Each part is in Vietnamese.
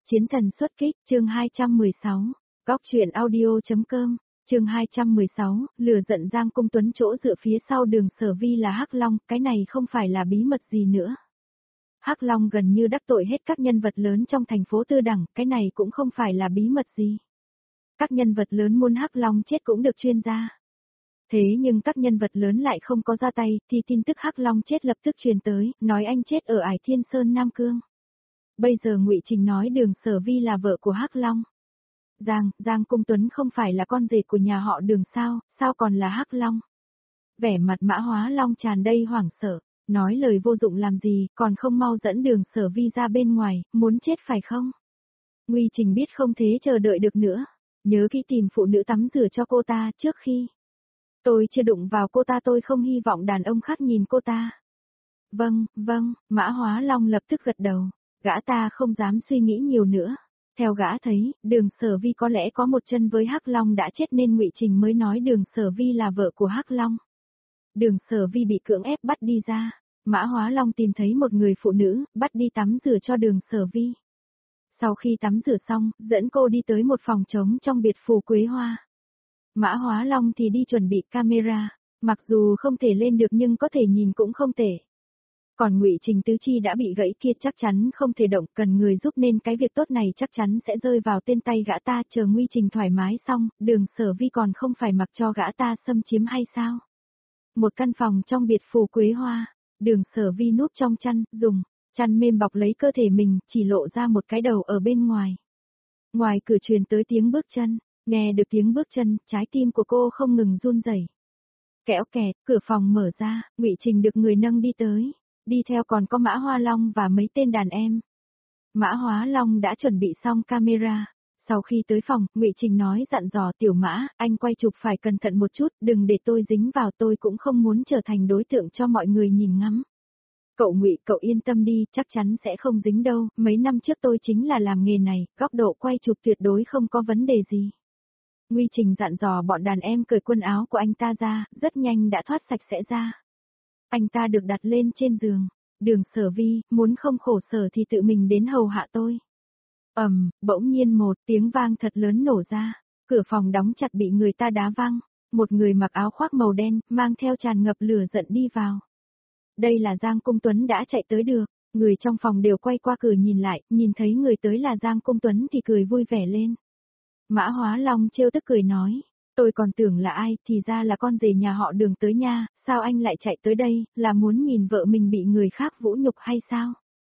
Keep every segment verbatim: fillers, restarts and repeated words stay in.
Chiến thần xuất kích, chương hai trăm mười sáu, Góc truyện audio.com, chương hai trăm mười sáu, lừa giận Giang Cung Tuấn chỗ dựa phía sau Đường Sở Vi là Hắc Long, cái này không phải là bí mật gì nữa. Hắc Long gần như đắc tội hết các nhân vật lớn trong thành phố Tư Đẳng, cái này cũng không phải là bí mật gì. Các nhân vật lớn muốn Hắc Long chết cũng được chuyên gia. Thế nhưng các nhân vật lớn lại không có ra tay, thì tin tức Hắc Long chết lập tức truyền tới, nói anh chết ở Ải Thiên Sơn Nam Cương. Bây giờ Ngụy Trình nói Đường Sở Vi là vợ của Hắc Long. Giang, Giang Cung Tuấn không phải là con rể của nhà họ Đường sao, sao còn là Hắc Long? Vẻ mặt Mã Hóa Long tràn đầy hoảng sợ, nói lời vô dụng làm gì, còn không mau dẫn Đường Sở Vi ra bên ngoài, muốn chết phải không? Ngụy Trình biết không thế chờ đợi được nữa, nhớ kỹ tìm phụ nữ tắm rửa cho cô ta trước khi. Tôi chưa đụng vào cô ta, tôi không hy vọng đàn ông khác nhìn cô ta. Vâng, vâng, Mã Hóa Long lập tức gật đầu, gã ta không dám suy nghĩ nhiều nữa. Theo gã thấy, Đường Sở Vi có lẽ có một chân với Hắc Long đã chết nên Ngụy Trình mới nói Đường Sở Vi là vợ của Hắc Long. Đường Sở Vi bị cưỡng ép bắt đi ra, Mã Hóa Long tìm thấy một người phụ nữ, bắt đi tắm rửa cho Đường Sở Vi. Sau khi tắm rửa xong, dẫn cô đi tới một phòng trống trong biệt phủ Quế Hoa. Mã Hóa Long thì đi chuẩn bị camera, mặc dù không thể lên được nhưng có thể nhìn cũng không tệ. Còn Ngụy Trình tứ chi đã bị gãy kia chắc chắn không thể động, cần người giúp nên cái việc tốt này chắc chắn sẽ rơi vào tên tay gã ta. Chờ Ngụy Trình thoải mái xong, Đường Sở Vi còn không phải mặc cho gã ta xâm chiếm hay sao? Một căn phòng trong biệt phủ Quế Hoa, Đường Sở Vi núp trong chăn, dùng chăn mềm bọc lấy cơ thể mình, chỉ lộ ra một cái đầu ở bên ngoài. Ngoài cửa truyền tới tiếng bước chân, nghe được tiếng bước chân, trái tim của cô không ngừng run rẩy. Kẽo kẹt, cửa phòng mở ra, Ngụy Trình được người nâng đi tới. Đi theo còn có Mã Hóa Long và mấy tên đàn em. Mã Hóa Long đã chuẩn bị xong camera. Sau khi tới phòng, Ngụy Trình nói dặn dò Tiểu Mã, anh quay chụp phải cẩn thận một chút, đừng để tôi dính vào, tôi cũng không muốn trở thành đối tượng cho mọi người nhìn ngắm. Cậu Ngụy, cậu yên tâm đi, chắc chắn sẽ không dính đâu, mấy năm trước tôi chính là làm nghề này, góc độ quay chụp tuyệt đối không có vấn đề gì. Ngụy Trình dặn dò bọn đàn em cởi quần áo của anh ta ra, rất nhanh đã thoát sạch sẽ ra. Anh ta được đặt lên trên giường. Đường Sở Vi, muốn không khổ sở thì tự mình đến hầu hạ tôi. Ầm, um, bỗng nhiên một tiếng vang thật lớn nổ ra. Cửa phòng đóng chặt bị người ta đá văng. Một người mặc áo khoác màu đen, mang theo tràn ngập lửa giận đi vào. Đây là Giang Cung Tuấn đã chạy tới được. Người trong phòng đều quay qua cửa nhìn lại, nhìn thấy người tới là Giang Cung Tuấn thì cười vui vẻ lên. Mã Hóa Long trêu tức cười nói. Tôi còn tưởng là ai, thì ra là con rể nhà họ Đường tới nha, sao anh lại chạy tới đây, là muốn nhìn vợ mình bị người khác vũ nhục hay sao?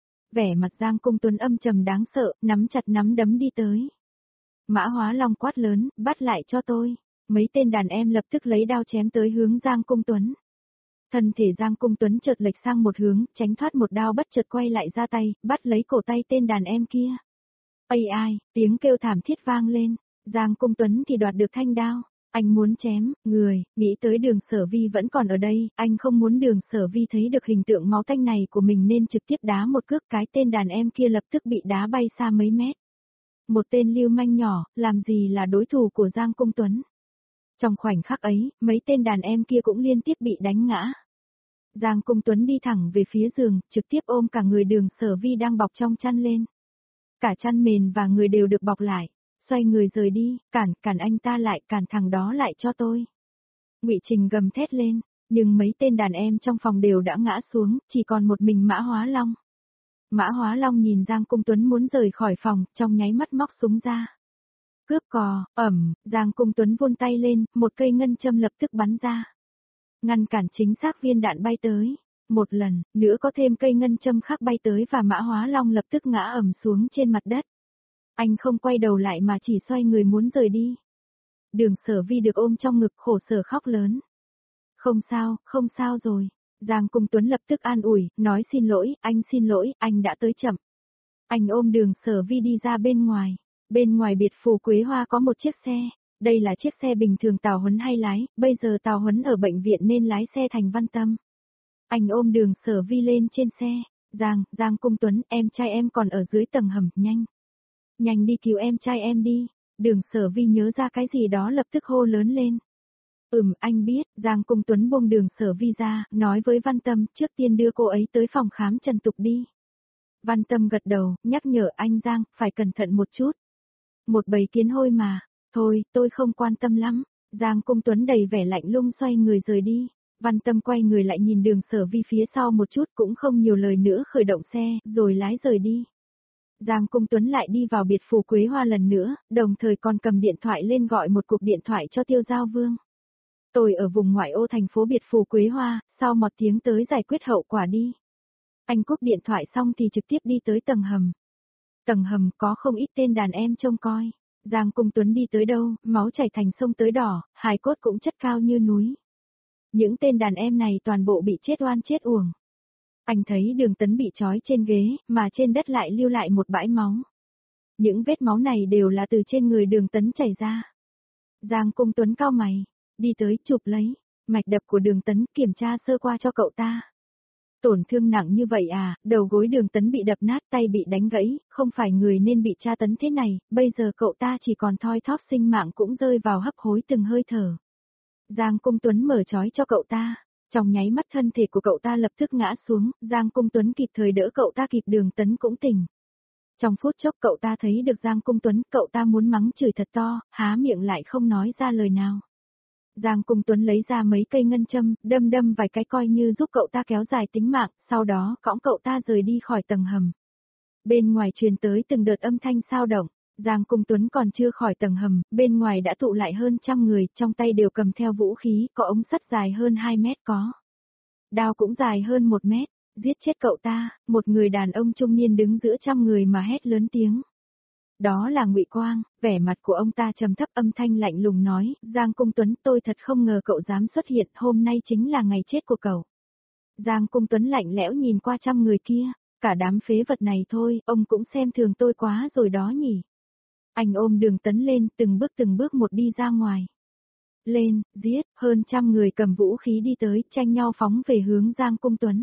Vẻ mặt Giang Cung Tuấn âm trầm đáng sợ, nắm chặt nắm đấm đi tới. Mã Hóa Long quát lớn, bắt lại cho tôi. Mấy tên đàn em lập tức lấy đao chém tới hướng Giang Cung Tuấn. Thân thể Giang Cung Tuấn chợt lệch sang một hướng, tránh thoát một đao bất chợt quay lại ra tay, bắt lấy cổ tay tên đàn em kia. Ây ai, tiếng kêu thảm thiết vang lên. Giang Cung Tuấn thì đoạt được thanh đao, anh muốn chém, người, nghĩ tới Đường Sở Vi vẫn còn ở đây, anh không muốn Đường Sở Vi thấy được hình tượng máu tanh này của mình nên trực tiếp đá một cước, cái tên đàn em kia lập tức bị đá bay xa mấy mét. Một tên lưu manh nhỏ, làm gì là đối thủ của Giang Cung Tuấn. Trong khoảnh khắc ấy, mấy tên đàn em kia cũng liên tiếp bị đánh ngã. Giang Cung Tuấn đi thẳng về phía giường, trực tiếp ôm cả người Đường Sở Vi đang bọc trong chăn lên. Cả chăn mền và người đều được bọc lại. Xoay người rời đi, cản, cản anh ta lại, cản thằng đó lại cho tôi. Ngụy Trình gầm thét lên, nhưng mấy tên đàn em trong phòng đều đã ngã xuống, chỉ còn một mình Mã Hóa Long. Mã Hóa Long nhìn Giang Cung Tuấn muốn rời khỏi phòng, trong nháy mắt móc súng ra. Cướp cò, ẩm, Giang Cung Tuấn vươn tay lên, một cây ngân châm lập tức bắn ra. Ngăn cản chính xác viên đạn bay tới. Một lần, nữa có thêm cây ngân châm khác bay tới và Mã Hóa Long lập tức ngã ẩm xuống trên mặt đất. Anh không quay đầu lại mà chỉ xoay người muốn rời đi. Đường Sở Vi được ôm trong ngực khổ sở khóc lớn. Không sao, không sao rồi. Giang Cung Tuấn lập tức an ủi, nói xin lỗi, anh xin lỗi, anh đã tới chậm. Anh ôm Đường Sở Vi đi ra bên ngoài. Bên ngoài biệt phủ Quế Hoa có một chiếc xe. Đây là chiếc xe bình thường Tào Huấn hay lái, bây giờ Tào Huấn ở bệnh viện nên lái xe thành Văn Tâm. Anh ôm Đường Sở Vi lên trên xe. Giang, Giang Cung Tuấn, em trai em còn ở dưới tầng hầm, nhanh. Nhanh đi cứu em trai em đi. Đường Sở Vi nhớ ra cái gì đó lập tức hô lớn lên. Ừm, anh biết. Giang Cung Tuấn buông Đường Sở Vi ra, nói với Văn Tâm, trước tiên đưa cô ấy tới phòng khám trần tục đi. Văn Tâm gật đầu, nhắc nhở anh Giang, phải cẩn thận một chút. Một bầy kiến hôi mà, thôi, tôi không quan tâm lắm. Giang Cung Tuấn đầy vẻ lạnh lùng xoay người rời đi. Văn Tâm quay người lại nhìn Đường Sở Vi phía sau một chút cũng không nhiều lời nữa khởi động xe, rồi lái rời đi. Giang Cung Tuấn lại đi vào biệt phủ Quế Hoa lần nữa, đồng thời còn cầm điện thoại lên gọi một cuộc điện thoại cho Tiêu Giao Vương. Tôi ở vùng ngoại ô thành phố biệt phủ Quế Hoa, sau một tiếng tới giải quyết hậu quả đi. Anh cúp điện thoại xong thì trực tiếp đi tới tầng hầm. Tầng hầm có không ít tên đàn em trông coi. Giang Cung Tuấn đi tới đâu, máu chảy thành sông tới đỏ, hài cốt cũng chất cao như núi. Những tên đàn em này toàn bộ bị chết oan chết uổng. Anh thấy Đường Tấn bị trói trên ghế, mà trên đất lại lưu lại một bãi máu. Những vết máu này đều là từ trên người Đường Tấn chảy ra. Giang Cung Tuấn cau mày, đi tới chụp lấy, mạch đập của Đường Tấn kiểm tra sơ qua cho cậu ta. Tổn thương nặng như vậy à, đầu gối Đường Tấn bị đập nát, tay bị đánh gãy, không phải người nên bị tra tấn thế này, bây giờ cậu ta chỉ còn thoi thóp sinh mạng cũng rơi vào hấp hối từng hơi thở. Giang Cung Tuấn mở trói cho cậu ta, trong nháy mắt thân thể của cậu ta lập tức ngã xuống, Giang Cung Tuấn kịp thời đỡ cậu ta kịp Đường Tấn cũng tỉnh. Trong phút chốc cậu ta thấy được Giang Cung Tuấn, cậu ta muốn mắng chửi thật to, há miệng lại không nói ra lời nào. Giang Cung Tuấn lấy ra mấy cây ngân châm, đâm đâm vài cái coi như giúp cậu ta kéo dài tính mạng, sau đó cõng cậu ta rời đi khỏi tầng hầm. Bên ngoài truyền tới từng đợt âm thanh sao động, Giang Cung Tuấn còn chưa khỏi tầng hầm, bên ngoài đã tụ lại hơn trăm người, trong tay đều cầm theo vũ khí, có ống sắt dài hơn hai mét có. Đao cũng dài hơn một mét, giết chết cậu ta, một người đàn ông trung niên đứng giữa trăm người mà hét lớn tiếng. Đó là Ngụy Quang, vẻ mặt của ông ta trầm thấp âm thanh lạnh lùng nói, Giang Cung Tuấn tôi thật không ngờ cậu dám xuất hiện, hôm nay chính là ngày chết của cậu. Giang Cung Tuấn lạnh lẽo nhìn qua trăm người kia, cả đám phế vật này thôi, ông cũng xem thường tôi quá rồi đó nhỉ. Anh ôm Đường Tấn lên, từng bước từng bước một đi ra ngoài. Lên, giết, hơn trăm người cầm vũ khí đi tới, tranh nhau phóng về hướng Giang Cung Tuấn.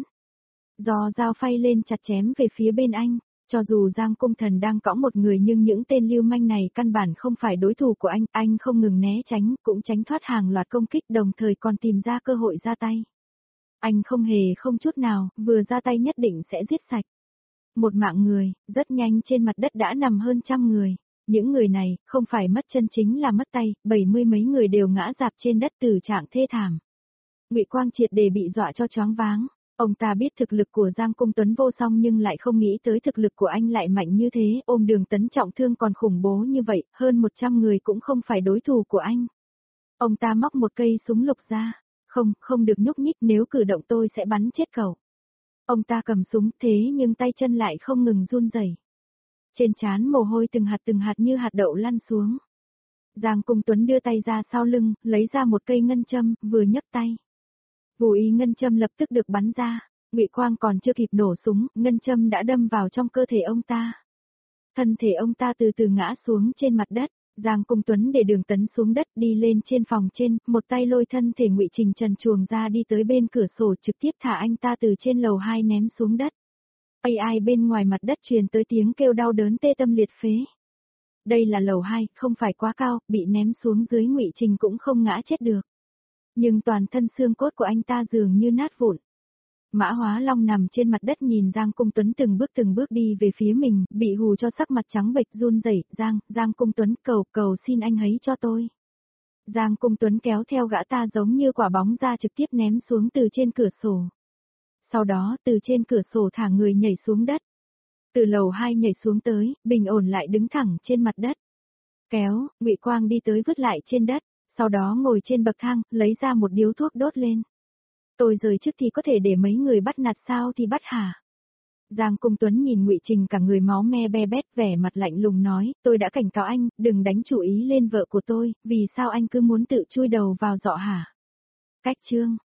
Giò dao phay lên chặt chém về phía bên anh. Cho dù Giang Cung Thần đang cõng một người nhưng những tên lưu manh này căn bản không phải đối thủ của anh, anh không ngừng né tránh, cũng tránh thoát hàng loạt công kích đồng thời còn tìm ra cơ hội ra tay. Anh không hề không chút nào, vừa ra tay nhất định sẽ giết sạch. Một mạng người, rất nhanh trên mặt đất đã nằm hơn trăm người. Những người này, không phải mất chân chính là mất tay, bảy mươi mấy người đều ngã rạp trên đất tử trạng thê thảm. Ngụy Quang triệt để bị dọa cho choáng váng. Ông ta biết thực lực của Giang Cung Tuấn vô song nhưng lại không nghĩ tới thực lực của anh lại mạnh như thế, ôm Đường Tấn trọng thương còn khủng bố như vậy, hơn một trăm người cũng không phải đối thủ của anh. Ông ta móc một cây súng lục ra, không, không được nhúc nhích nếu cử động tôi sẽ bắn chết cậu. Ông ta cầm súng thế nhưng tay chân lại không ngừng run rẩy. Trên trán mồ hôi từng hạt từng hạt như hạt đậu lăn xuống. Giang Cung Tuấn đưa tay ra sau lưng, lấy ra một cây ngân châm, vừa nhấc tay. Vô ý ngân châm lập tức được bắn ra, Ngụy Quang còn chưa kịp nổ súng, ngân châm đã đâm vào trong cơ thể ông ta. Thân thể ông ta từ từ ngã xuống trên mặt đất, Giang Cung Tuấn để Đường Tấn xuống đất đi lên trên phòng trên, một tay lôi thân thể Ngụy Trình trần truồng ra đi tới bên cửa sổ trực tiếp thả anh ta từ trên lầu hai ném xuống đất. Ai ai bên ngoài mặt đất truyền tới tiếng kêu đau đớn tê tâm liệt phế. Đây là lầu hai, không phải quá cao, bị ném xuống dưới Ngụy Trình cũng không ngã chết được. Nhưng toàn thân xương cốt của anh ta dường như nát vụn. Mã Hóa Long nằm trên mặt đất nhìn Giang Cung Tuấn từng bước từng bước đi về phía mình, bị hù cho sắc mặt trắng bệch run rẩy. Giang, Giang Cung Tuấn cầu, cầu xin anh hãy cho tôi. Giang Cung Tuấn kéo theo gã ta giống như quả bóng ra trực tiếp ném xuống từ trên cửa sổ. Sau đó từ trên cửa sổ thả người nhảy xuống đất. Từ lầu hai nhảy xuống tới, bình ổn lại đứng thẳng trên mặt đất. Kéo, Ngụy Quang đi tới vứt lại trên đất. Sau đó ngồi trên bậc thang, lấy ra một điếu thuốc đốt lên. Tôi rời trước thì có thể để mấy người bắt nạt sao thì bắt hả? Giang Cung Tuấn nhìn Ngụy Trình cả người máu me be bét vẻ mặt lạnh lùng nói, tôi đã cảnh cáo anh, đừng đánh chủ ý lên vợ của tôi, vì sao anh cứ muốn tự chui đầu vào giọ hả? Cách chương.